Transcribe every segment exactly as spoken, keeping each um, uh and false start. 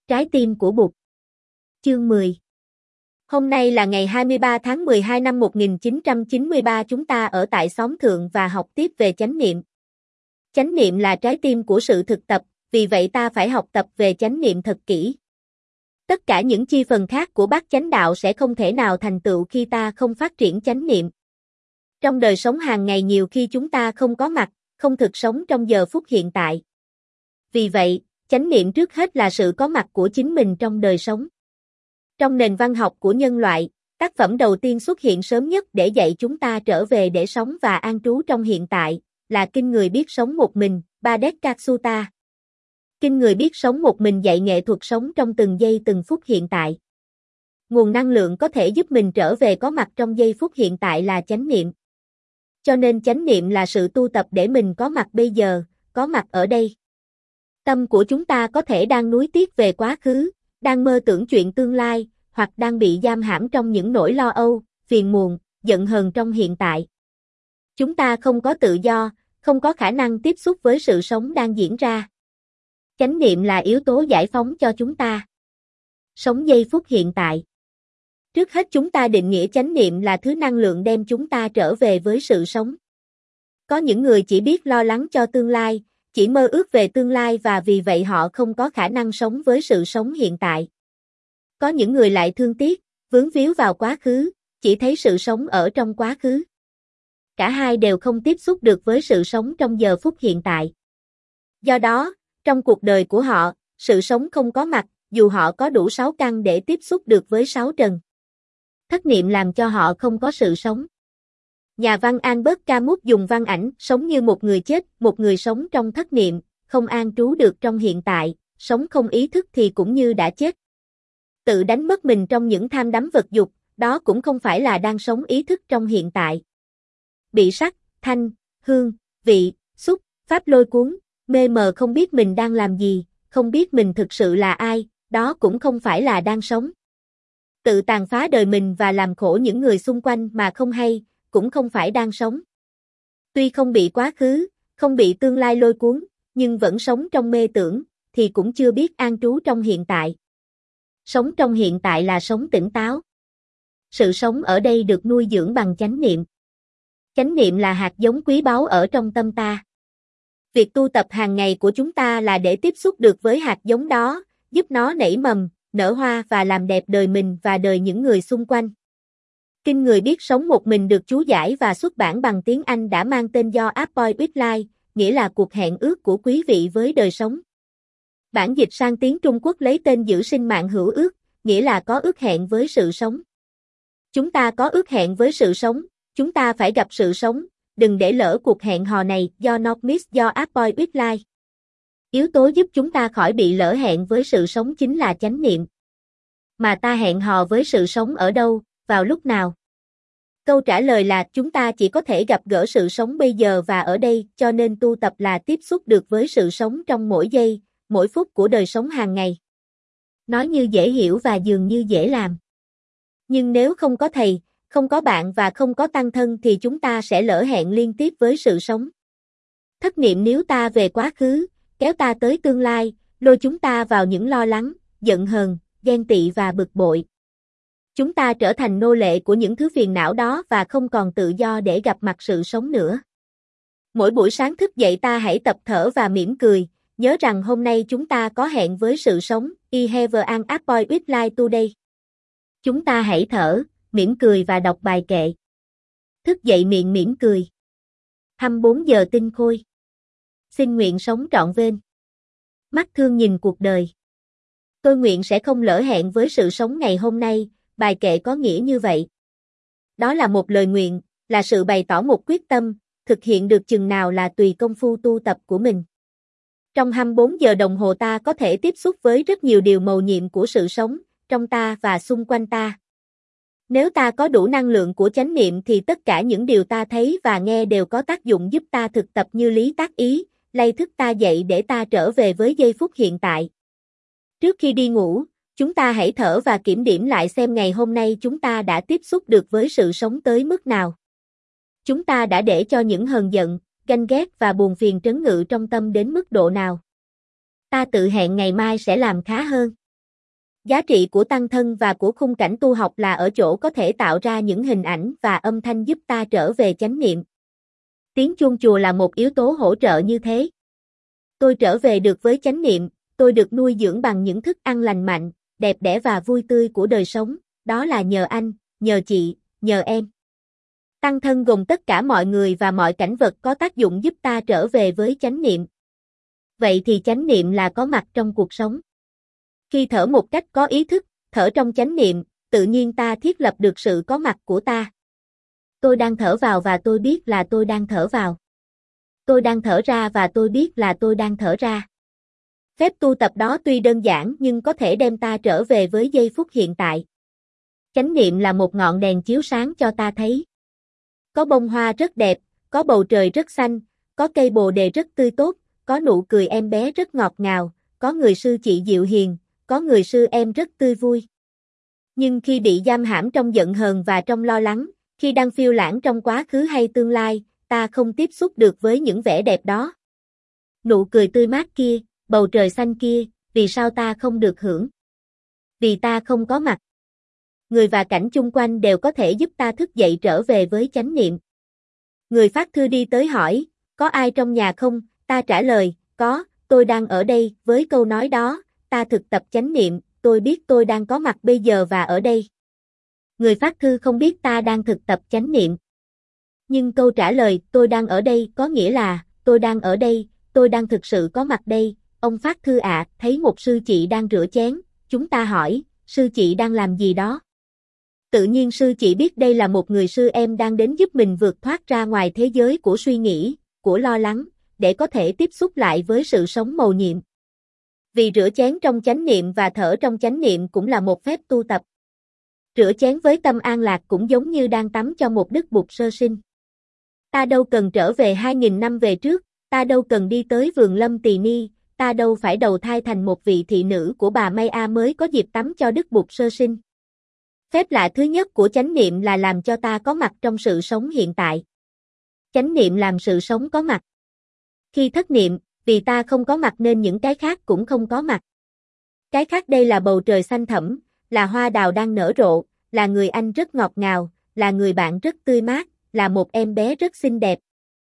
Trái tim của Bụt. Chương mười. Hôm nay là ngày hai mươi ba tháng mười hai năm một nghìn chín trăm chín mươi ba, chúng ta ở tại xóm thượng và học tiếp về chánh niệm. Chánh niệm là trái tim của sự thực tập, vì vậy ta phải học tập về chánh niệm thật kỹ. Tất cả những chi phần khác của bát chánh đạo sẽ không thể nào thành tựu khi ta không phát triển chánh niệm. Trong đời sống hàng ngày nhiều khi chúng ta không có mặt, không thực sống trong giờ phút hiện tại. Vì vậy, chánh niệm trước hết là sự có mặt của chính mình trong đời sống. Trong nền văn học của nhân loại, tác phẩm đầu tiên xuất hiện sớm nhất để dạy chúng ta trở về để sống và an trú trong hiện tại, là Kinh Người Biết Sống Một Mình, Bhadeka Sutta. Kinh Người Biết Sống Một Mình dạy nghệ thuật sống trong từng giây từng phút hiện tại. Nguồn năng lượng có thể giúp mình trở về có mặt trong giây phút hiện tại là chánh niệm. Cho nên chánh niệm là sự tu tập để mình có mặt bây giờ, có mặt ở đây. Tâm của chúng ta có thể đang nuối tiếc về quá khứ, đang mơ tưởng chuyện tương lai, hoặc đang bị giam hãm trong những nỗi lo âu, phiền muộn, giận hờn trong hiện tại. Chúng ta không có tự do, không có khả năng tiếp xúc với sự sống đang diễn ra. Chánh niệm là yếu tố giải phóng cho chúng ta. Sống giây phút hiện tại. Trước hết chúng ta định nghĩa chánh niệm là thứ năng lượng đem chúng ta trở về với sự sống. Có những người chỉ biết lo lắng cho tương lai, chỉ mơ ước về tương lai và vì vậy họ không có khả năng sống với sự sống hiện tại. Có những người lại thương tiếc, vướng víu vào quá khứ, chỉ thấy sự sống ở trong quá khứ. Cả hai đều không tiếp xúc được với sự sống trong giờ phút hiện tại. Do đó, trong cuộc đời của họ, sự sống không có mặt, dù họ có đủ sáu căn để tiếp xúc được với sáu trần. Thất niệm làm cho họ không có sự sống. Nhà văn Albert Camus dùng văn ảnh sống như một người chết, một người sống trong thất niệm, không an trú được trong hiện tại, sống không ý thức thì cũng như đã chết. Tự đánh mất mình trong những tham đắm vật dục, đó cũng không phải là đang sống ý thức trong hiện tại. Bị sắc, thanh, hương, vị, xúc, pháp lôi cuốn, mê mờ không biết mình đang làm gì, không biết mình thực sự là ai, đó cũng không phải là đang sống. Tự tàn phá đời mình và làm khổ những người xung quanh mà không hay, cũng không phải đang sống. Tuy không bị quá khứ, không bị tương lai lôi cuốn, nhưng vẫn sống trong mê tưởng, thì cũng chưa biết an trú trong hiện tại. Sống trong hiện tại là sống tỉnh táo. Sự sống ở đây được nuôi dưỡng bằng chánh niệm. Chánh niệm là hạt giống quý báu ở trong tâm ta. Việc tu tập hàng ngày của chúng ta là để tiếp xúc được với hạt giống đó, giúp nó nảy mầm, nở hoa và làm đẹp đời mình và đời những người xung quanh. Kinh Người Biết Sống Một Mình được chú giải và xuất bản bằng tiếng Anh đã mang tên do Appoint with Life, nghĩa là cuộc hẹn ước của quý vị với đời sống. Bản dịch sang tiếng Trung Quốc lấy tên Giữ Sinh Mạng Hữu Ước, nghĩa là có ước hẹn với sự sống. Chúng ta có ước hẹn với sự sống, chúng ta phải gặp sự sống, đừng để lỡ cuộc hẹn hò này do Not Miss do Appoint with Life. Yếu tố giúp chúng ta khỏi bị lỡ hẹn với sự sống chính là chánh niệm. Mà ta hẹn hò với sự sống ở đâu, vào lúc nào? Câu trả lời là chúng ta chỉ có thể gặp gỡ sự sống bây giờ và ở đây, cho nên tu tập là tiếp xúc được với sự sống trong mỗi giây, mỗi phút của đời sống hàng ngày. Nói như dễ hiểu và dường như dễ làm. Nhưng nếu không có thầy, không có bạn và không có tăng thân thì chúng ta sẽ lỡ hẹn liên tiếp với sự sống. Thất niệm níu ta về quá khứ, kéo ta tới tương lai, lôi chúng ta vào những lo lắng, giận hờn, ghen tị và bực bội. Chúng ta trở thành nô lệ của những thứ phiền não đó và không còn tự do để gặp mặt sự sống nữa. Mỗi buổi sáng thức dậy ta hãy tập thở và mỉm cười, nhớ rằng hôm nay chúng ta có hẹn với sự sống, I have an appointment with life today. Chúng ta hãy thở, mỉm cười và đọc bài kệ. Thức dậy miệng mỉm cười. hai mươi bốn giờ tinh khôi. Xin nguyện sống trọn vẹn. Mắt thương nhìn cuộc đời. Tôi nguyện sẽ không lỡ hẹn với sự sống ngày hôm nay, bài kệ có nghĩa như vậy. Đó là một lời nguyện, là sự bày tỏ một quyết tâm, thực hiện được chừng nào là tùy công phu tu tập của mình. Trong hai mươi bốn giờ đồng hồ ta có thể tiếp xúc với rất nhiều điều mầu nhiệm của sự sống, trong ta và xung quanh ta. Nếu ta có đủ năng lượng của chánh niệm thì tất cả những điều ta thấy và nghe đều có tác dụng giúp ta thực tập như lý tác ý, lay thức ta dậy để ta trở về với giây phút hiện tại. Trước khi đi ngủ, chúng ta hãy thở và kiểm điểm lại xem ngày hôm nay chúng ta đã tiếp xúc được với sự sống tới mức nào. Chúng ta đã để cho những hờn giận, ganh ghét và buồn phiền trấn ngự trong tâm đến mức độ nào. Ta tự hẹn ngày mai sẽ làm khá hơn. Giá trị của tăng thân và của khung cảnh tu học là ở chỗ có thể tạo ra những hình ảnh và âm thanh giúp ta trở về chánh niệm. Tiếng chuông chùa là một yếu tố hỗ trợ như thế. Tôi trở về được với chánh niệm, tôi được nuôi dưỡng bằng những thức ăn lành mạnh, đẹp đẽ và vui tươi của đời sống, đó là nhờ anh, nhờ chị, nhờ em. Tăng thân gồm tất cả mọi người và mọi cảnh vật có tác dụng giúp ta trở về với chánh niệm. Vậy thì chánh niệm là có mặt trong cuộc sống. Khi thở một cách có ý thức, thở trong chánh niệm, tự nhiên ta thiết lập được sự có mặt của ta. Tôi đang thở vào và tôi biết là tôi đang thở vào. Tôi đang thở ra và tôi biết là tôi đang thở ra. Phép tu tập đó tuy đơn giản nhưng có thể đem ta trở về với giây phút hiện tại. Chánh niệm là một ngọn đèn chiếu sáng cho ta thấy. Có bông hoa rất đẹp, có bầu trời rất xanh, có cây bồ đề rất tươi tốt, có nụ cười em bé rất ngọt ngào, có người sư chị dịu hiền, có người sư em rất tươi vui. Nhưng khi bị giam hãm trong giận hờn và trong lo lắng, khi đang phiêu lãng trong quá khứ hay tương lai, ta không tiếp xúc được với những vẻ đẹp đó. Nụ cười tươi mát kia, bầu trời xanh kia, vì sao ta không được hưởng? Vì ta không có mặt. Người và cảnh chung quanh đều có thể giúp ta thức dậy trở về với chánh niệm. Người phát thư đi tới hỏi, có ai trong nhà không? Ta trả lời, có, tôi đang ở đây. Với câu nói đó, ta thực tập chánh niệm, tôi biết tôi đang có mặt bây giờ và ở đây. Người phát thư không biết ta đang thực tập chánh niệm. Nhưng câu trả lời, tôi đang ở đây, có nghĩa là, tôi đang ở đây, tôi đang thực sự có mặt đây. Ông phát thư ạ, à, thấy một sư chị đang rửa chén, chúng ta hỏi, sư chị đang làm gì đó? Tự nhiên sư chị biết đây là một người sư em đang đến giúp mình vượt thoát ra ngoài thế giới của suy nghĩ, của lo lắng, để có thể tiếp xúc lại với sự sống mầu nhiệm. Vì rửa chén trong chánh niệm và thở trong chánh niệm cũng là một phép tu tập. Rửa chén với tâm an lạc cũng giống như đang tắm cho một đức bụt sơ sinh. Ta đâu cần trở về hai nghìn năm về trước, ta đâu cần đi tới vườn Lâm Tỳ Ni, ta đâu phải đầu thai thành một vị thị nữ của bà Maya mới có dịp tắm cho đức bụt sơ sinh. Phép lạ thứ nhất của chánh niệm là làm cho ta có mặt trong sự sống hiện tại. Chánh niệm làm sự sống có mặt. Khi thất niệm, vì ta không có mặt nên những cái khác cũng không có mặt. Cái khác đây là bầu trời xanh thẳm, là hoa đào đang nở rộ, là người anh rất ngọt ngào, là người bạn rất tươi mát, là một em bé rất xinh đẹp.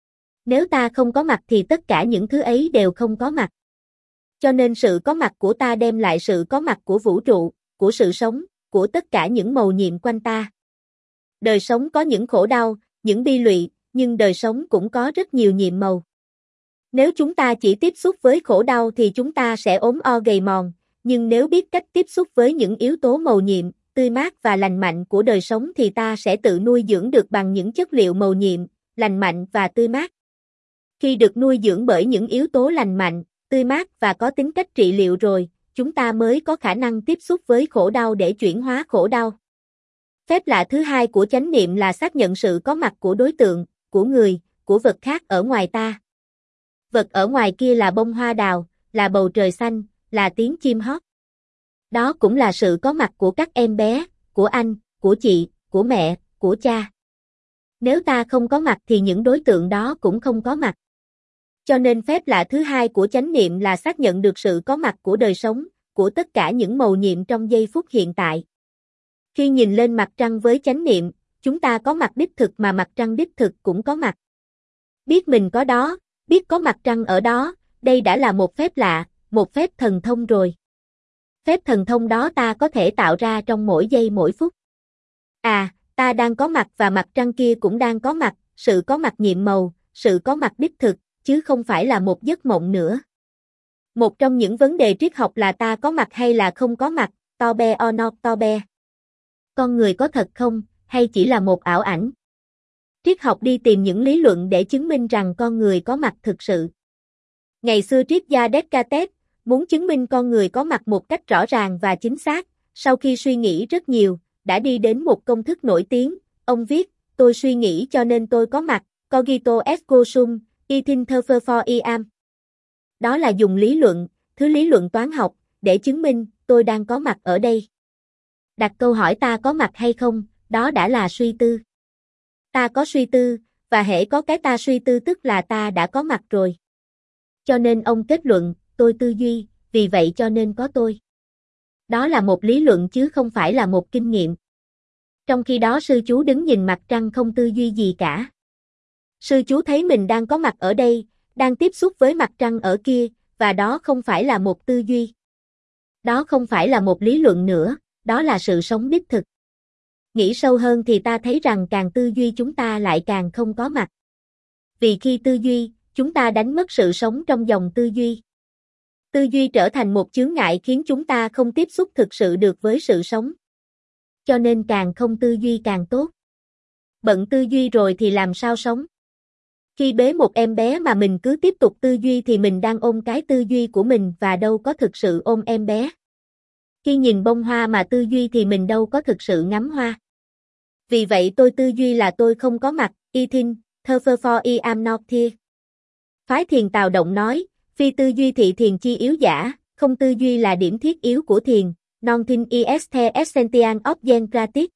Nếu ta không có mặt thì tất cả những thứ ấy đều không có mặt. Cho nên sự có mặt của ta đem lại sự có mặt của vũ trụ, của sự sống, của tất cả những mầu nhiệm quanh ta. Đời sống có những khổ đau, những bi lụy, nhưng đời sống cũng có rất nhiều nhiệm màu. Nếu chúng ta chỉ tiếp xúc với khổ đau thì chúng ta sẽ ốm o gầy mòn, nhưng nếu biết cách tiếp xúc với những yếu tố mầu nhiệm, tươi mát và lành mạnh của đời sống thì ta sẽ tự nuôi dưỡng được bằng những chất liệu mầu nhiệm, lành mạnh và tươi mát. Khi được nuôi dưỡng bởi những yếu tố lành mạnh, tươi mát và có tính cách trị liệu rồi, chúng ta mới có khả năng tiếp xúc với khổ đau để chuyển hóa khổ đau. Phép lạ thứ hai của chánh niệm là xác nhận sự có mặt của đối tượng, của người, của vật khác ở ngoài ta. Vật ở ngoài kia là bông hoa đào, là bầu trời xanh, là tiếng chim hót. Đó cũng là sự có mặt của các em bé, của anh, của chị, của mẹ, của cha. Nếu ta không có mặt thì những đối tượng đó cũng không có mặt. Cho nên phép lạ thứ hai của chánh niệm là xác nhận được sự có mặt của đời sống, của tất cả những mầu nhiệm trong giây phút hiện tại. Khi nhìn lên mặt trăng với chánh niệm, chúng ta có mặt đích thực mà mặt trăng đích thực cũng có mặt. Biết mình có đó, biết có mặt trăng ở đó, đây đã là một phép lạ, một phép thần thông rồi. Phép thần thông đó ta có thể tạo ra trong mỗi giây mỗi phút. À, ta đang có mặt và mặt trăng kia cũng đang có mặt, sự có mặt nhiệm màu, sự có mặt đích thực, chứ không phải là một giấc mộng nữa. Một trong những vấn đề triết học là ta có mặt hay là không có mặt, to be or not to be. Con người có thật không, hay chỉ là một ảo ảnh? Triết học đi tìm những lý luận để chứng minh rằng con người có mặt thực sự. Ngày xưa triết gia Descartes muốn chứng minh con người có mặt một cách rõ ràng và chính xác, sau khi suy nghĩ rất nhiều, đã đi đến một công thức nổi tiếng, ông viết, tôi suy nghĩ cho nên tôi có mặt, cogito ergo sum, I think therefore I am. Đó là dùng lý luận, thứ lý luận toán học, để chứng minh, tôi đang có mặt ở đây. Đặt câu hỏi ta có mặt hay không, đó đã là suy tư. Ta có suy tư, và hễ có cái ta suy tư tức là ta đã có mặt rồi. Cho nên ông kết luận, tôi tư duy, vì vậy cho nên có tôi. Đó là một lý luận chứ không phải là một kinh nghiệm. Trong khi đó sư chú đứng nhìn mặt trăng không tư duy gì cả. Sư chú thấy mình đang có mặt ở đây, đang tiếp xúc với mặt trăng ở kia, và đó không phải là một tư duy. Đó không phải là một lý luận nữa, đó là sự sống đích thực. Nghĩ sâu hơn thì ta thấy rằng càng tư duy chúng ta lại càng không có mặt. Vì khi tư duy, chúng ta đánh mất sự sống trong dòng tư duy. Tư duy trở thành một chướng ngại khiến chúng ta không tiếp xúc thực sự được với sự sống. Cho nên càng không tư duy càng tốt. Bận tư duy rồi thì làm sao sống? Khi bế một em bé mà mình cứ tiếp tục tư duy thì mình đang ôm cái tư duy của mình và đâu có thực sự ôm em bé. Khi nhìn bông hoa mà tư duy thì mình đâu có thực sự ngắm hoa. Vì vậy tôi tư duy là tôi không có mặt, Ethin, therefore I am not here. Phái thiền Tào Động nói, phi tư duy thị thiền chi yếu giả, không tư duy là điểm thiết yếu của thiền, non thin est essential of Zen practice.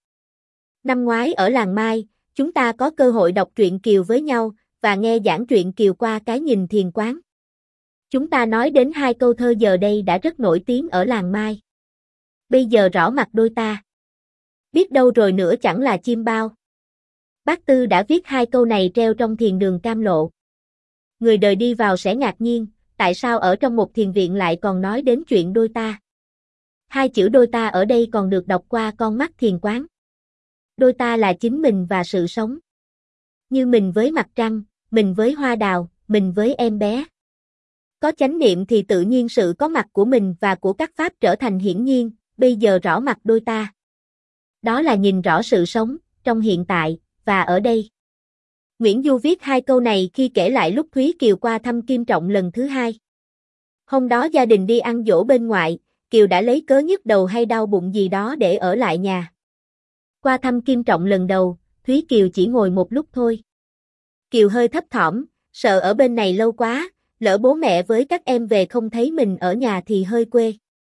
Năm ngoái ở làng Mai, chúng ta có cơ hội đọc truyện Kiều với nhau, và nghe giảng truyện Kiều qua cái nhìn thiền quán. Chúng ta nói đến hai câu thơ giờ đây đã rất nổi tiếng ở làng Mai. Bây giờ rõ mặt đôi ta. Biết đâu rồi nữa chẳng là chim bao. Bác Tư đã viết hai câu này treo trong thiền đường Cam Lộ. Người đời đi vào sẽ ngạc nhiên, tại sao ở trong một thiền viện lại còn nói đến chuyện đôi ta. Hai chữ đôi ta ở đây còn được đọc qua con mắt thiền quán. Đôi ta là chính mình và sự sống. Như mình với mặt trăng, mình với hoa đào, mình với em bé. Có chánh niệm thì tự nhiên sự có mặt của mình và của các pháp trở thành hiển nhiên, bây giờ rõ mặt đôi ta. Đó là nhìn rõ sự sống, trong hiện tại, và ở đây. Nguyễn Du viết hai câu này khi kể lại lúc Thúy Kiều qua thăm Kim Trọng lần thứ hai. Hôm đó gia đình đi ăn giỗ bên ngoại, Kiều đã lấy cớ nhức đầu hay đau bụng gì đó để ở lại nhà. Qua thăm Kim Trọng lần đầu, Thúy Kiều chỉ ngồi một lúc thôi. Kiều hơi thấp thỏm, sợ ở bên này lâu quá, lỡ bố mẹ với các em về không thấy mình ở nhà thì hơi quê.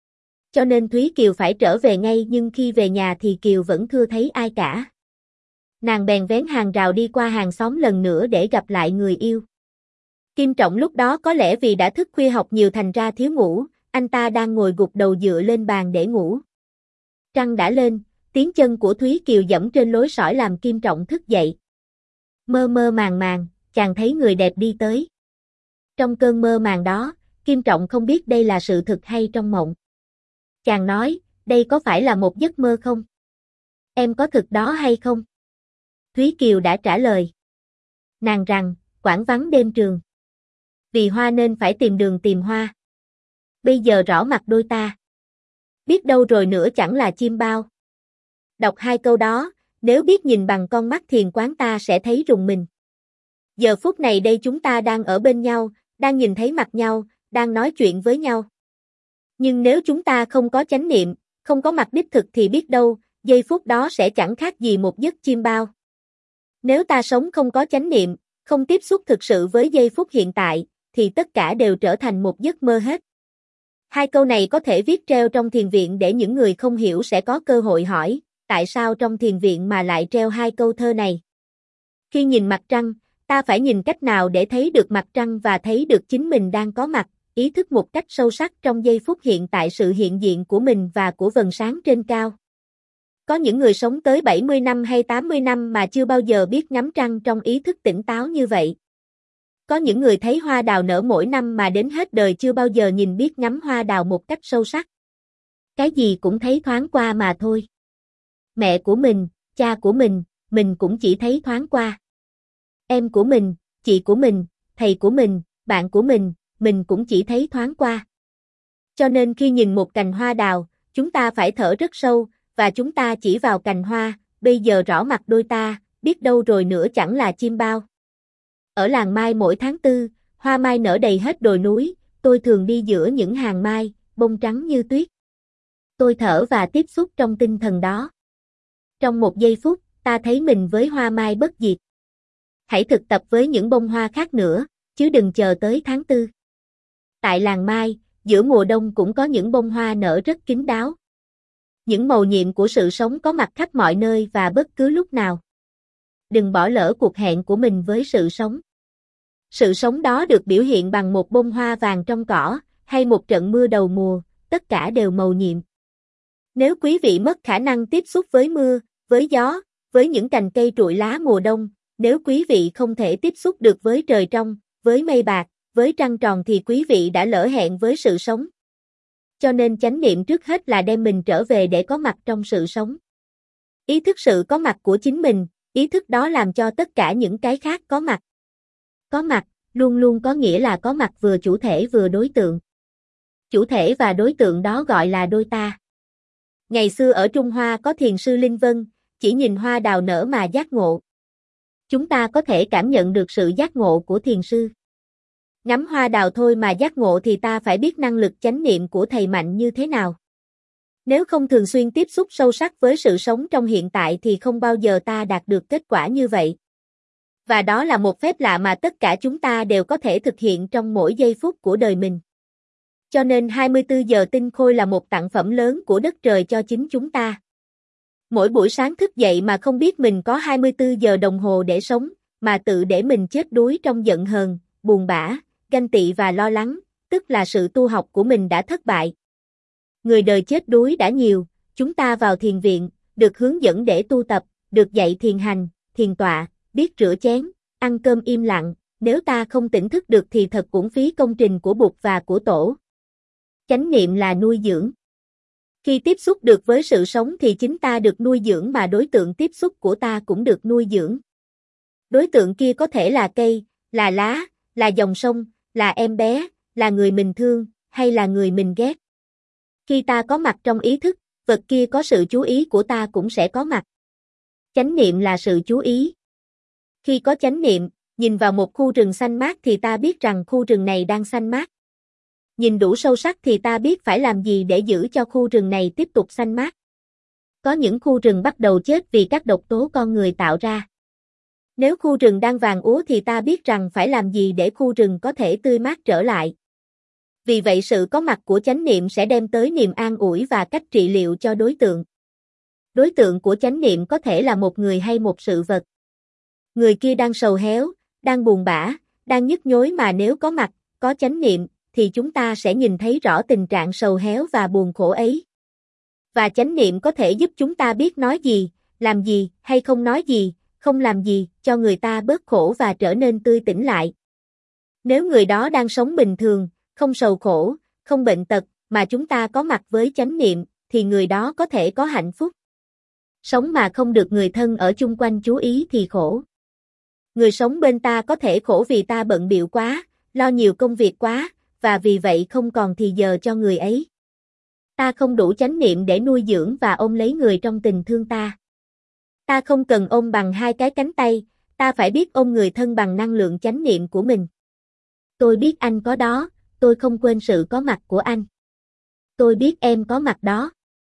Cho nên Thúy Kiều phải trở về ngay, nhưng khi về nhà thì Kiều vẫn chưa thấy ai cả. Nàng bèn vén hàng rào đi qua hàng xóm lần nữa để gặp lại người yêu. Kim Trọng lúc đó có lẽ vì đã thức khuya học nhiều thành ra thiếu ngủ, anh ta đang ngồi gục đầu dựa lên bàn để ngủ. Trăng đã lên, tiếng chân của Thúy Kiều dẫm trên lối sỏi làm Kim Trọng thức dậy. Mơ mơ màng màng, chàng thấy người đẹp đi tới. Trong cơn mơ màng đó, Kim Trọng không biết đây là sự thực hay trong mộng. Chàng nói, đây có phải là một giấc mơ không? Em có thực đó hay không? Thúy Kiều đã trả lời. Nàng rằng, quãng vắng đêm trường. Vì hoa nên phải tìm đường tìm hoa. Bây giờ rõ mặt đôi ta. Biết đâu rồi nữa chẳng là chim bao. Đọc hai câu đó, nếu biết nhìn bằng con mắt thiền quán ta sẽ thấy rùng mình. Giờ phút này đây chúng ta đang ở bên nhau, đang nhìn thấy mặt nhau, đang nói chuyện với nhau. Nhưng nếu chúng ta không có chánh niệm, không có mặt đích thực thì biết đâu, giây phút đó sẽ chẳng khác gì một giấc chim bao. Nếu ta sống không có chánh niệm, không tiếp xúc thực sự với giây phút hiện tại, thì tất cả đều trở thành một giấc mơ hết. Hai câu này có thể viết treo trong thiền viện để những người không hiểu sẽ có cơ hội hỏi, tại sao trong thiền viện mà lại treo hai câu thơ này? Khi nhìn mặt trăng, ta phải nhìn cách nào để thấy được mặt trăng và thấy được chính mình đang có mặt, ý thức một cách sâu sắc trong giây phút hiện tại sự hiện diện của mình và của vầng sáng trên cao. Có những người sống tới bảy mươi năm hay tám mươi năm mà chưa bao giờ biết ngắm trăng trong ý thức tỉnh táo như vậy. Có những người thấy hoa đào nở mỗi năm mà đến hết đời chưa bao giờ nhìn biết ngắm hoa đào một cách sâu sắc. Cái gì cũng thấy thoáng qua mà thôi. Mẹ của mình, cha của mình, mình cũng chỉ thấy thoáng qua. Em của mình, chị của mình, thầy của mình, bạn của mình, mình cũng chỉ thấy thoáng qua. Cho nên khi nhìn một cành hoa đào, chúng ta phải thở rất sâu, và chúng ta chỉ vào cành hoa, bây giờ rõ mặt đôi ta, biết đâu rồi nữa chẳng là chim bao. Ở làng Mai mỗi tháng tư, hoa mai nở đầy hết đồi núi, tôi thường đi giữa những hàng mai, bông trắng như tuyết. Tôi thở và tiếp xúc trong tinh thần đó. Trong một giây phút, ta thấy mình với hoa mai bất diệt. Hãy thực tập với những bông hoa khác nữa, chứ đừng chờ tới tháng tư. Tại làng Mai, giữa mùa đông cũng có những bông hoa nở rất kín đáo. Những mầu nhiệm của sự sống có mặt khắp mọi nơi và bất cứ lúc nào. Đừng bỏ lỡ cuộc hẹn của mình với sự sống. Sự sống đó được biểu hiện bằng một bông hoa vàng trong cỏ, hay một trận mưa đầu mùa, tất cả đều mầu nhiệm. Nếu quý vị mất khả năng tiếp xúc với mưa, với gió, với những cành cây trụi lá mùa đông, nếu quý vị không thể tiếp xúc được với trời trong, với mây bạc, với trăng tròn thì quý vị đã lỡ hẹn với sự sống. Cho nên chánh niệm trước hết là đem mình trở về để có mặt trong sự sống. Ý thức sự có mặt của chính mình, ý thức đó làm cho tất cả những cái khác có mặt. Có mặt, luôn luôn có nghĩa là có mặt vừa chủ thể vừa đối tượng. Chủ thể và đối tượng đó gọi là đôi ta. Ngày xưa ở Trung Hoa có thiền sư Linh Vân, chỉ nhìn hoa đào nở mà giác ngộ. Chúng ta có thể cảm nhận được sự giác ngộ của thiền sư. Ngắm hoa đào thôi mà giác ngộ thì ta phải biết năng lực chánh niệm của thầy mạnh như thế nào. Nếu không thường xuyên tiếp xúc sâu sắc với sự sống trong hiện tại thì không bao giờ ta đạt được kết quả như vậy. Và đó là một phép lạ mà tất cả chúng ta đều có thể thực hiện trong mỗi giây phút của đời mình. Cho nên hai mươi tư giờ tinh khôi là một tặng phẩm lớn của đất trời cho chính chúng ta. Mỗi buổi sáng thức dậy mà không biết mình có hai mươi tư giờ đồng hồ để sống, mà tự để mình chết đuối trong giận hờn, buồn bã, ganh tị và lo lắng, tức là sự tu học của mình đã thất bại. Người đời chết đuối đã nhiều, chúng ta vào thiền viện, được hướng dẫn để tu tập, được dạy thiền hành, thiền tọa, biết rửa chén, ăn cơm im lặng, nếu ta không tỉnh thức được thì thật uổng phí công trình của Bụt và của Tổ. Chánh niệm là nuôi dưỡng. Khi tiếp xúc được với sự sống thì chính ta được nuôi dưỡng mà đối tượng tiếp xúc của ta cũng được nuôi dưỡng. Đối tượng kia có thể là cây, là lá, là dòng sông, là em bé, là người mình thương, hay là người mình ghét. Khi ta có mặt trong ý thức, vật kia có sự chú ý của ta cũng sẽ có mặt. Chánh niệm là sự chú ý. Khi có chánh niệm, nhìn vào một khu rừng xanh mát thì ta biết rằng khu rừng này đang xanh mát. Nhìn đủ sâu sắc thì ta biết phải làm gì để giữ cho khu rừng này tiếp tục xanh mát. Có những khu rừng bắt đầu chết vì các độc tố con người tạo ra. Nếu khu rừng đang vàng úa thì ta biết rằng phải làm gì để khu rừng có thể tươi mát trở lại. Vì vậy sự có mặt của chánh niệm sẽ đem tới niềm an ủi và cách trị liệu cho đối tượng. Đối tượng của chánh niệm có thể là một người hay một sự vật. Người kia đang sầu héo, đang buồn bã, đang nhức nhối mà nếu có mặt, có chánh niệm, thì chúng ta sẽ nhìn thấy rõ tình trạng sầu héo và buồn khổ ấy. Và chánh niệm có thể giúp chúng ta biết nói gì, làm gì, hay không nói gì, không làm gì, cho người ta bớt khổ và trở nên tươi tỉnh lại. Nếu người đó đang sống bình thường, không sầu khổ, không bệnh tật, mà chúng ta có mặt với chánh niệm, thì người đó có thể có hạnh phúc. Sống mà không được người thân ở chung quanh chú ý thì khổ. Người sống bên ta có thể khổ vì ta bận bịu quá, lo nhiều công việc quá, và vì vậy không còn thì giờ cho người ấy. Ta không đủ chánh niệm để nuôi dưỡng và ôm lấy người trong tình thương ta. Ta không cần ôm bằng hai cái cánh tay, ta phải biết ôm người thân bằng năng lượng chánh niệm của mình. Tôi biết anh có đó, tôi không quên sự có mặt của anh. Tôi biết em có mặt đó.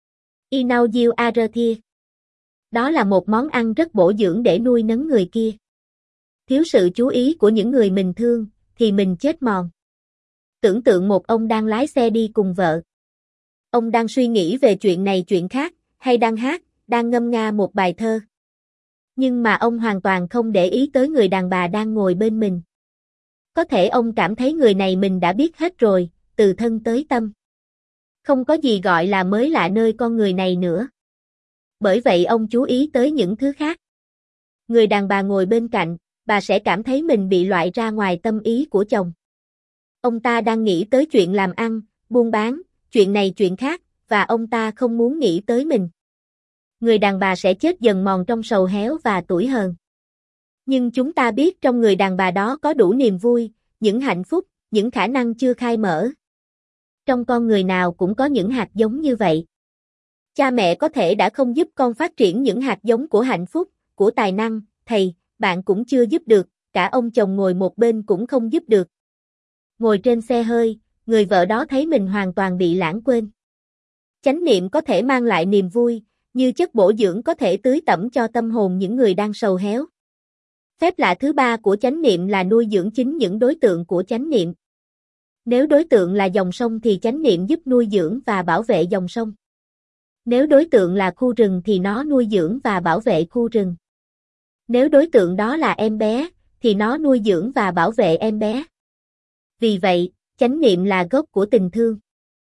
I know you are here. Đó là một món ăn rất bổ dưỡng để nuôi nấng người kia. Thiếu sự chú ý của những người mình thương, thì mình chết mòn. Tưởng tượng một ông đang lái xe đi cùng vợ. Ông đang suy nghĩ về chuyện này chuyện khác, hay đang hát, đang ngâm nga một bài thơ. Nhưng mà ông hoàn toàn không để ý tới người đàn bà đang ngồi bên mình. Có thể ông cảm thấy người này mình đã biết hết rồi, từ thân tới tâm. Không có gì gọi là mới lạ nơi con người này nữa. Bởi vậy ông chú ý tới những thứ khác. Người đàn bà ngồi bên cạnh, bà sẽ cảm thấy mình bị loại ra ngoài tâm ý của chồng. Ông ta đang nghĩ tới chuyện làm ăn, buôn bán, chuyện này chuyện khác, và ông ta không muốn nghĩ tới mình. Người đàn bà sẽ chết dần mòn trong sầu héo và tủi hờn. Nhưng chúng ta biết trong người đàn bà đó có đủ niềm vui, những hạnh phúc, những khả năng chưa khai mở. Trong con người nào cũng có những hạt giống như vậy. Cha mẹ có thể đã không giúp con phát triển những hạt giống của hạnh phúc, của tài năng, thầy, bạn cũng chưa giúp được, cả ông chồng ngồi một bên cũng không giúp được. Ngồi trên xe hơi, người vợ đó thấy mình hoàn toàn bị lãng quên. Chánh niệm có thể mang lại niềm vui, như chất bổ dưỡng có thể tưới tẩm cho tâm hồn những người đang sầu héo. Phép lạ thứ ba của chánh niệm là nuôi dưỡng chính những đối tượng của chánh niệm. Nếu đối tượng là dòng sông thì chánh niệm giúp nuôi dưỡng và bảo vệ dòng sông. Nếu đối tượng là khu rừng thì nó nuôi dưỡng và bảo vệ khu rừng. Nếu đối tượng đó là em bé, thì nó nuôi dưỡng và bảo vệ em bé. Vì vậy, chánh niệm là gốc của tình thương.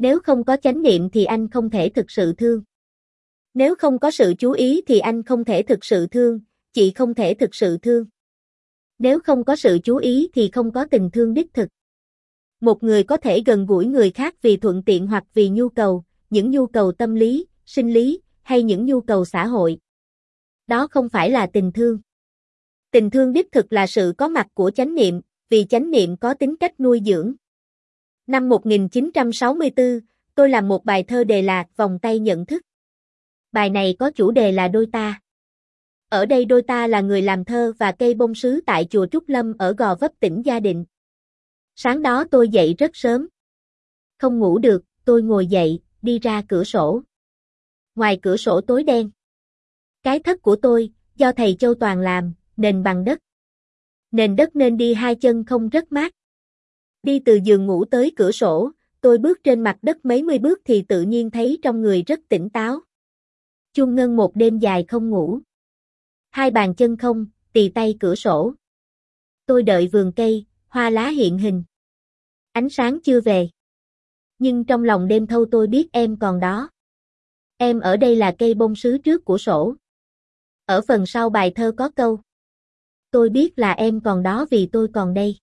Nếu không có chánh niệm thì anh không thể thực sự thương. Nếu không có sự chú ý thì anh không thể thực sự thương, chị không thể thực sự thương. Nếu không có sự chú ý thì không có tình thương đích thực. Một người có thể gần gũi người khác vì thuận tiện hoặc vì nhu cầu, những nhu cầu tâm lý, sinh lý, hay những nhu cầu xã hội. Đó không phải là tình thương. Tình thương đích thực là sự có mặt của chánh niệm, vì chánh niệm có tính cách nuôi dưỡng. Năm một nghìn chín trăm sáu mươi tư, tôi làm một bài thơ đề là Vòng tay nhận thức. Bài này có chủ đề là đôi ta. Ở đây đôi ta là người làm thơ và cây bông sứ tại chùa Trúc Lâm ở Gò Vấp tỉnh Gia Định. Sáng đó tôi dậy rất sớm. Không ngủ được, tôi ngồi dậy, đi ra cửa sổ. Ngoài cửa sổ tối đen. Cái thất của tôi, do thầy Châu Toàn làm, nền bằng đất. Nền đất nên đi hai chân không rất mát. Đi từ giường ngủ tới cửa sổ, tôi bước trên mặt đất mấy mươi bước thì tự nhiên thấy trong người rất tỉnh táo. Chuông ngân một đêm dài không ngủ. Hai bàn chân không, tì tay cửa sổ. Tôi đợi vườn cây, hoa lá hiện hình. Ánh sáng chưa về. Nhưng trong lòng đêm thâu tôi biết em còn đó. Em ở đây là cây bông sứ trước của sổ. Ở phần sau bài thơ có câu. Tôi biết là em còn đó vì tôi còn đây.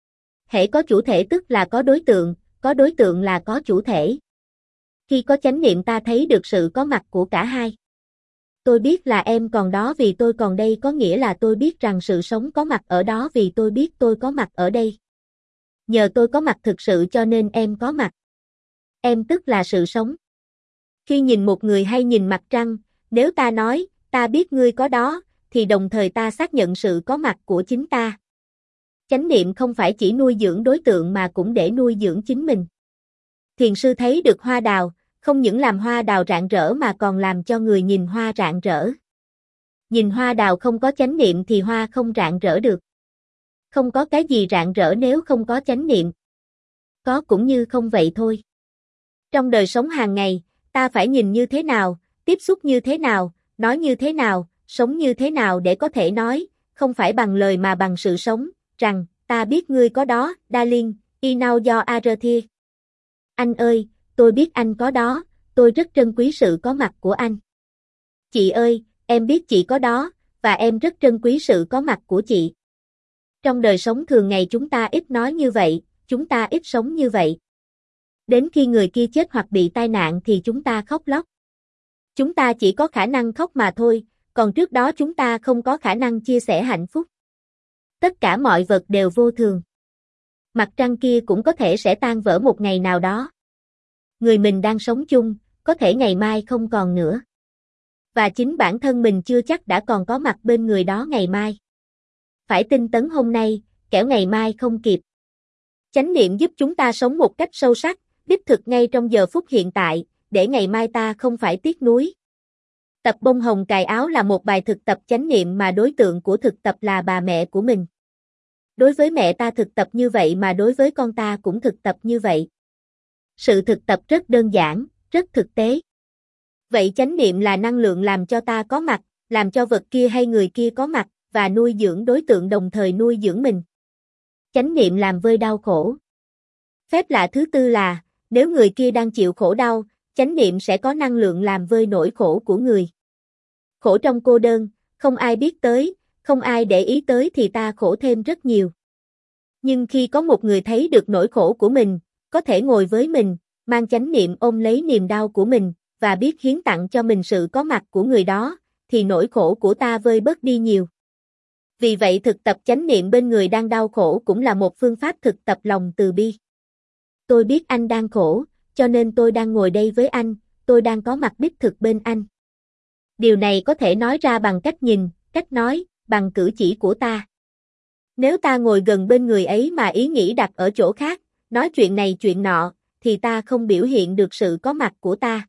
Hễ có chủ thể tức là có đối tượng, có đối tượng là có chủ thể. Khi có chánh niệm ta thấy được sự có mặt của cả hai. Tôi biết là em còn đó vì tôi còn đây có nghĩa là tôi biết rằng sự sống có mặt ở đó vì tôi biết tôi có mặt ở đây. Nhờ tôi có mặt thực sự cho nên em có mặt. Em tức là sự sống. Khi nhìn một người hay nhìn mặt trăng, nếu ta nói, ta biết ngươi có đó, thì đồng thời ta xác nhận sự có mặt của chính ta. Chánh niệm không phải chỉ nuôi dưỡng đối tượng mà cũng để nuôi dưỡng chính mình. Thiền sư thấy được hoa đào, không những làm hoa đào rạng rỡ mà còn làm cho người nhìn hoa rạng rỡ. Nhìn hoa đào không có chánh niệm thì hoa không rạng rỡ được. Không có cái gì rạng rỡ nếu không có chánh niệm. Có cũng như không vậy thôi. Trong đời sống hàng ngày, ta phải nhìn như thế nào, tiếp xúc như thế nào, nói như thế nào, sống như thế nào để có thể nói, không phải bằng lời mà bằng sự sống, rằng, ta biết ngươi có đó, darling, Inau do Arathia. Anh ơi, tôi biết anh có đó, tôi rất trân quý sự có mặt của anh. Chị ơi, em biết chị có đó, và em rất trân quý sự có mặt của chị. Trong đời sống thường ngày chúng ta ít nói như vậy, chúng ta ít sống như vậy. Đến khi người kia chết hoặc bị tai nạn thì chúng ta khóc lóc. Chúng ta chỉ có khả năng khóc mà thôi, còn trước đó chúng ta không có khả năng chia sẻ hạnh phúc. Tất cả mọi vật đều vô thường. Mặt trăng kia cũng có thể sẽ tan vỡ một ngày nào đó. Người mình đang sống chung, có thể ngày mai không còn nữa. Và chính bản thân mình chưa chắc đã còn có mặt bên người đó ngày mai. Phải tinh tấn hôm nay, kẻo ngày mai không kịp. Chánh niệm giúp chúng ta sống một cách sâu sắc, đích thực ngay trong giờ phút hiện tại, để ngày mai ta không phải tiếc nuối. Tập bông hồng cài áo là một bài thực tập chánh niệm mà đối tượng của thực tập là bà mẹ của mình. Đối với mẹ ta thực tập như vậy mà đối với con ta cũng thực tập như vậy. Sự thực tập rất đơn giản, rất thực tế. Vậy chánh niệm là năng lượng làm cho ta có mặt, làm cho vật kia hay người kia có mặt, và nuôi dưỡng đối tượng đồng thời nuôi dưỡng mình. Chánh niệm làm vơi đau khổ. Phép lạ thứ tư là, nếu người kia đang chịu khổ đau, chánh niệm sẽ có năng lượng làm vơi nỗi khổ của người. Khổ trong cô đơn, không ai biết tới, không ai để ý tới thì ta khổ thêm rất nhiều. Nhưng khi có một người thấy được nỗi khổ của mình, có thể ngồi với mình, mang chánh niệm ôm lấy niềm đau của mình, và biết hiến tặng cho mình sự có mặt của người đó, thì nỗi khổ của ta vơi bớt đi nhiều. Vì vậy thực tập chánh niệm bên người đang đau khổ cũng là một phương pháp thực tập lòng từ bi. Tôi biết anh đang khổ, cho nên tôi đang ngồi đây với anh, tôi đang có mặt đích thực bên anh. Điều này có thể nói ra bằng cách nhìn, cách nói, bằng cử chỉ của ta. Nếu ta ngồi gần bên người ấy mà ý nghĩ đặt ở chỗ khác, nói chuyện này chuyện nọ, thì ta không biểu hiện được sự có mặt của ta.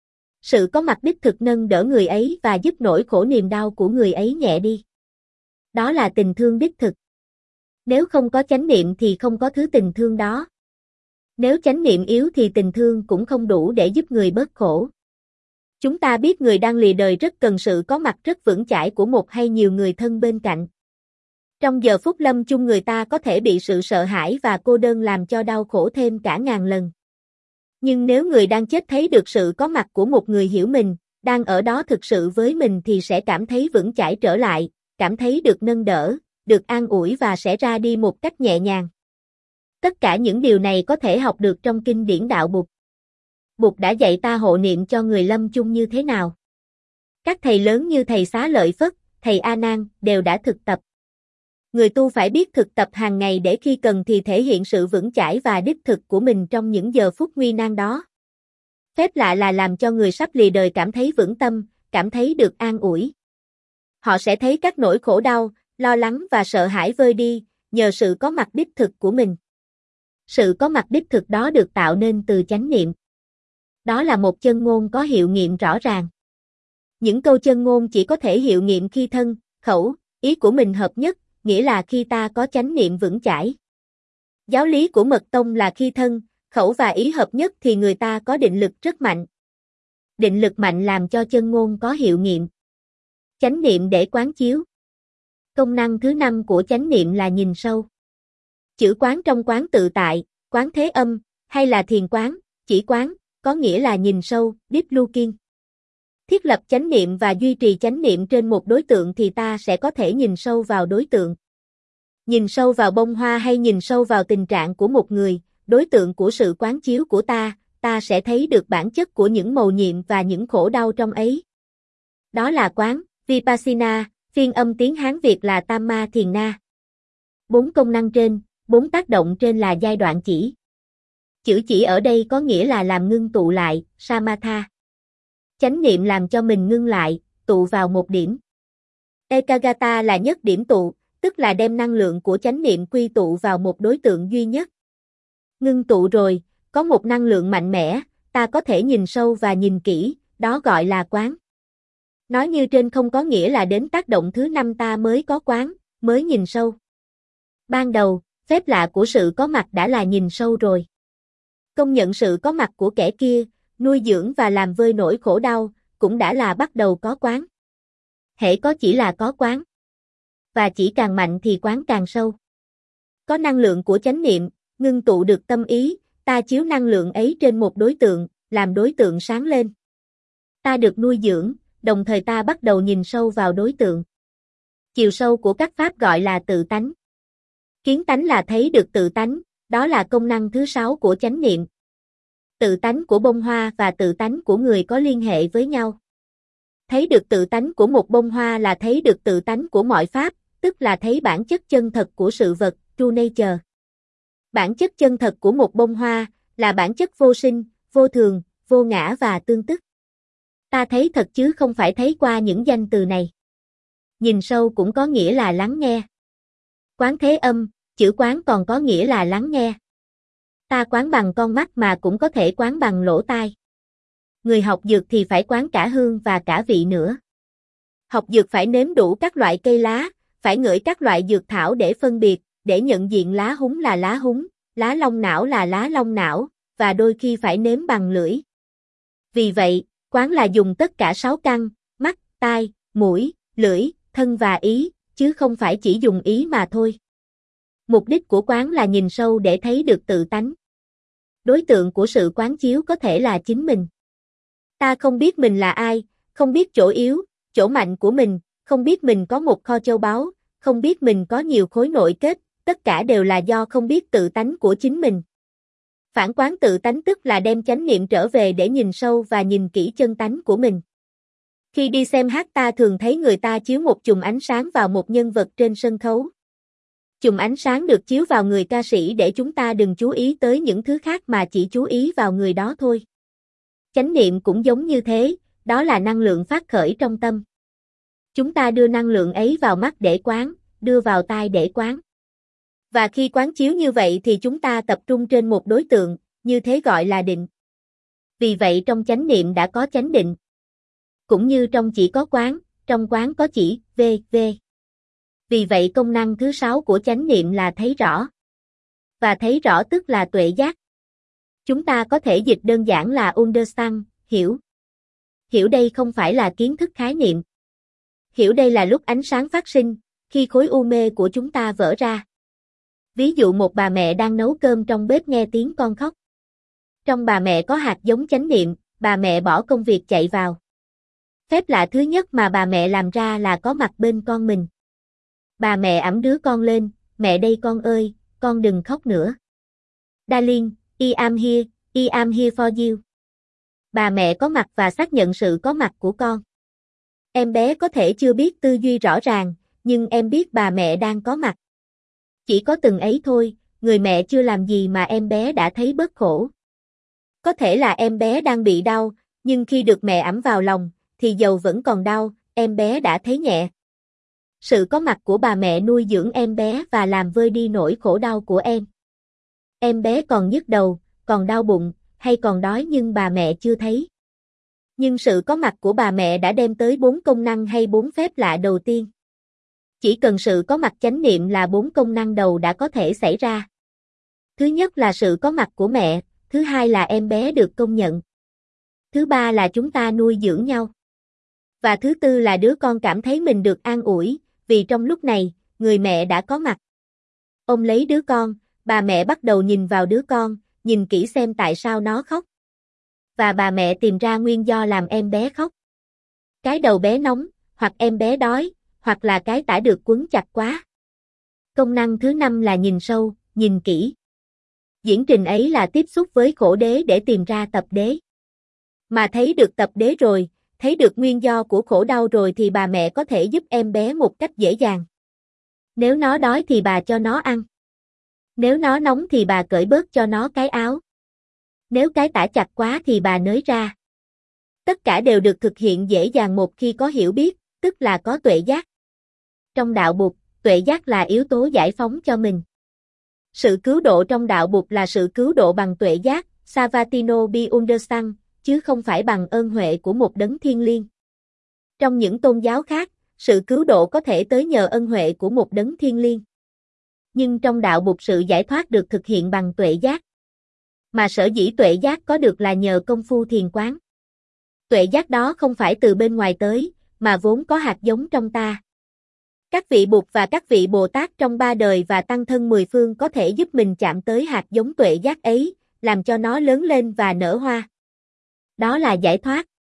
Sự có mặt đích thực nâng đỡ người ấy và giúp nỗi khổ niềm đau của người ấy nhẹ đi. Đó là tình thương đích thực. Nếu không có chánh niệm thì không có thứ tình thương đó. Nếu chánh niệm yếu thì tình thương cũng không đủ để giúp người bớt khổ. Chúng ta biết người đang lìa đời rất cần sự có mặt rất vững chãi của một hay nhiều người thân bên cạnh. Trong giờ phút lâm chung người ta có thể bị sự sợ hãi và cô đơn làm cho đau khổ thêm cả ngàn lần. Nhưng nếu người đang chết thấy được sự có mặt của một người hiểu mình, đang ở đó thực sự với mình thì sẽ cảm thấy vững chãi trở lại, cảm thấy được nâng đỡ, được an ủi và sẽ ra đi một cách nhẹ nhàng. Tất cả những điều này có thể học được trong kinh điển đạo Bụt. Bụt đã dạy ta hộ niệm cho người lâm chung như thế nào. Các thầy lớn như thầy Xá Lợi Phất, thầy A Nan đều đã thực tập. Người tu phải biết thực tập hàng ngày để khi cần thì thể hiện sự vững chãi và đích thực của mình trong những giờ phút nguy nan đó. Phép lạ là làm cho người sắp lìa đời cảm thấy vững tâm, cảm thấy được an ủi. Họ sẽ thấy các nỗi khổ đau, lo lắng và sợ hãi vơi đi, nhờ sự có mặt đích thực của mình. Sự có mặt đích thực đó được tạo nên từ chánh niệm. Đó là một chân ngôn có hiệu nghiệm rõ ràng. Những câu chân ngôn chỉ có thể hiệu nghiệm khi thân, khẩu, ý của mình hợp nhất, nghĩa là khi ta có chánh niệm vững chãi. Giáo lý của Mật Tông là khi thân, khẩu và ý hợp nhất thì người ta có định lực rất mạnh. Định lực mạnh làm cho chân ngôn có hiệu nghiệm. Chánh niệm để quán chiếu. Công năng thứ năm của chánh niệm là nhìn sâu. Chữ quán trong quán tự tại, quán thế âm, hay là thiền quán, chỉ quán, có nghĩa là nhìn sâu, deep looking. Thiết lập chánh niệm và duy trì chánh niệm trên một đối tượng thì ta sẽ có thể nhìn sâu vào đối tượng. Nhìn sâu vào bông hoa hay nhìn sâu vào tình trạng của một người, đối tượng của sự quán chiếu của ta, ta sẽ thấy được bản chất của những mầu nhiệm và những khổ đau trong ấy. Đó là quán, Vipassana, phiên âm tiếng Hán Việt là Tam Ma Thiền Na. Bốn công năng trên, bốn tác động trên là giai đoạn chỉ. Chữ chỉ ở đây có nghĩa là làm ngưng tụ lại, Samatha. Chánh niệm làm cho mình ngưng lại, tụ vào một điểm. Ekagata là nhất điểm tụ, tức là đem năng lượng của chánh niệm quy tụ vào một đối tượng duy nhất. Ngưng tụ rồi, có một năng lượng mạnh mẽ, ta có thể nhìn sâu và nhìn kỹ, đó gọi là quán. Nói như trên không có nghĩa là đến tác động thứ năm ta mới có quán, mới nhìn sâu. Ban đầu, phép lạ của sự có mặt đã là nhìn sâu rồi. Công nhận sự có mặt của kẻ kia, nuôi dưỡng và làm vơi nỗi khổ đau, cũng đã là bắt đầu có quán. Hễ có chỉ là có quán. Và chỉ càng mạnh thì quán càng sâu. Có năng lượng của chánh niệm, ngưng tụ được tâm ý, ta chiếu năng lượng ấy trên một đối tượng, làm đối tượng sáng lên. Ta được nuôi dưỡng, đồng thời ta bắt đầu nhìn sâu vào đối tượng. Chiều sâu của các pháp gọi là tự tánh. Kiến tánh là thấy được tự tánh, đó là công năng thứ sáu của chánh niệm. Tự tánh của bông hoa và tự tánh của người có liên hệ với nhau. Thấy được tự tánh của một bông hoa là thấy được tự tánh của mọi pháp, tức là thấy bản chất chân thật của sự vật, true nature. Bản chất chân thật của một bông hoa là bản chất vô sinh, vô thường, vô ngã và tương tức. Ta thấy thật chứ không phải thấy qua những danh từ này. Nhìn sâu cũng có nghĩa là lắng nghe. Quán thế âm, chữ quán còn có nghĩa là lắng nghe. Ta quán bằng con mắt mà cũng có thể quán bằng lỗ tai. Người học dược thì phải quán cả hương và cả vị nữa. Học dược phải nếm đủ các loại cây lá, phải ngửi các loại dược thảo để phân biệt, để nhận diện lá húng là lá húng, lá long não là lá long não, và đôi khi phải nếm bằng lưỡi. Vì vậy, quán là dùng tất cả sáu căn, mắt, tai, mũi, lưỡi, thân và ý, chứ không phải chỉ dùng ý mà thôi. Mục đích của quán là nhìn sâu để thấy được tự tánh. Đối tượng của sự quán chiếu có thể là chính mình. Ta không biết mình là ai, không biết chỗ yếu, chỗ mạnh của mình, không biết mình có một kho châu báu, không biết mình có nhiều khối nội kết, tất cả đều là do không biết tự tánh của chính mình. Phản quán tự tánh tức là đem chánh niệm trở về để nhìn sâu và nhìn kỹ chân tánh của mình. Khi đi xem hát ta thường thấy người ta chiếu một chùm ánh sáng vào một nhân vật trên sân khấu. Chùm ánh sáng được chiếu vào người ca sĩ để chúng ta đừng chú ý tới những thứ khác mà chỉ chú ý vào người đó thôi. Chánh niệm cũng giống như thế, đó là năng lượng phát khởi trong tâm. Chúng ta đưa năng lượng ấy vào mắt để quán, đưa vào tai để quán. Và khi quán chiếu như vậy thì chúng ta tập trung trên một đối tượng, như thế gọi là định. Vì vậy trong chánh niệm đã có chánh định. Cũng như trong chỉ có quán, trong quán có chỉ, v, v. Vì vậy công năng thứ sáu của chánh niệm là thấy rõ. Và thấy rõ tức là tuệ giác. Chúng ta có thể dịch đơn giản là understand, hiểu. Hiểu đây không phải là kiến thức khái niệm. Hiểu đây là lúc ánh sáng phát sinh, khi khối u mê của chúng ta vỡ ra. Ví dụ một bà mẹ đang nấu cơm trong bếp nghe tiếng con khóc. Trong bà mẹ có hạt giống chánh niệm, bà mẹ bỏ công việc chạy vào. Phép lạ thứ nhất mà bà mẹ làm ra là có mặt bên con mình. Bà mẹ ẵm đứa con lên, mẹ đây con ơi, con đừng khóc nữa. Darling, I am here, I am here for you. Bà mẹ có mặt và xác nhận sự có mặt của con. Em bé có thể chưa biết tư duy rõ ràng, nhưng em biết bà mẹ đang có mặt. Chỉ có từng ấy thôi, người mẹ chưa làm gì mà em bé đã thấy bớt khổ. Có thể là em bé đang bị đau, nhưng khi được mẹ ẵm vào lòng, thì dầu vẫn còn đau, em bé đã thấy nhẹ. Sự có mặt của bà mẹ nuôi dưỡng em bé và làm vơi đi nỗi khổ đau của em. Em bé còn nhức đầu, còn đau bụng, hay còn đói nhưng bà mẹ chưa thấy. Nhưng sự có mặt của bà mẹ đã đem tới bốn công năng hay bốn phép lạ đầu tiên. Chỉ cần sự có mặt chánh niệm là bốn công năng đầu đã có thể xảy ra. Thứ nhất là sự có mặt của mẹ, thứ hai là em bé được công nhận. Thứ ba là chúng ta nuôi dưỡng nhau. Và thứ tư là đứa con cảm thấy mình được an ủi, vì trong lúc này, người mẹ đã có mặt. Ôm lấy đứa con, bà mẹ bắt đầu nhìn vào đứa con, nhìn kỹ xem tại sao nó khóc. Và bà mẹ tìm ra nguyên do làm em bé khóc. Cái đầu bé nóng, hoặc em bé đói, hoặc là cái tã được quấn chặt quá. Công năng thứ năm là nhìn sâu, nhìn kỹ. Diễn trình ấy là tiếp xúc với khổ đế để tìm ra tập đế. Mà thấy được tập đế rồi, thấy được nguyên do của khổ đau rồi thì bà mẹ có thể giúp em bé một cách dễ dàng. Nếu nó đói thì bà cho nó ăn. Nếu nó nóng thì bà cởi bớt cho nó cái áo. Nếu cái tã chặt quá thì bà nới ra. Tất cả đều được thực hiện dễ dàng một khi có hiểu biết, tức là có tuệ giác. Trong đạo Bụt, tuệ giác là yếu tố giải phóng cho mình. Sự cứu độ trong đạo Bụt là sự cứu độ bằng tuệ giác, Savatino bi understand, chứ không phải bằng ơn huệ của một đấng thiên liêng. Trong những tôn giáo khác, sự cứu độ có thể tới nhờ ân huệ của một đấng thiên liêng. Nhưng trong đạo Bụt sự giải thoát được thực hiện bằng tuệ giác. Mà sở dĩ tuệ giác có được là nhờ công phu thiền quán. Tuệ giác đó không phải từ bên ngoài tới, mà vốn có hạt giống trong ta. Các vị Bụt và các vị Bồ Tát trong ba đời và tăng thân mười phương có thể giúp mình chạm tới hạt giống tuệ giác ấy, làm cho nó lớn lên và nở hoa. Đó là giải thoát.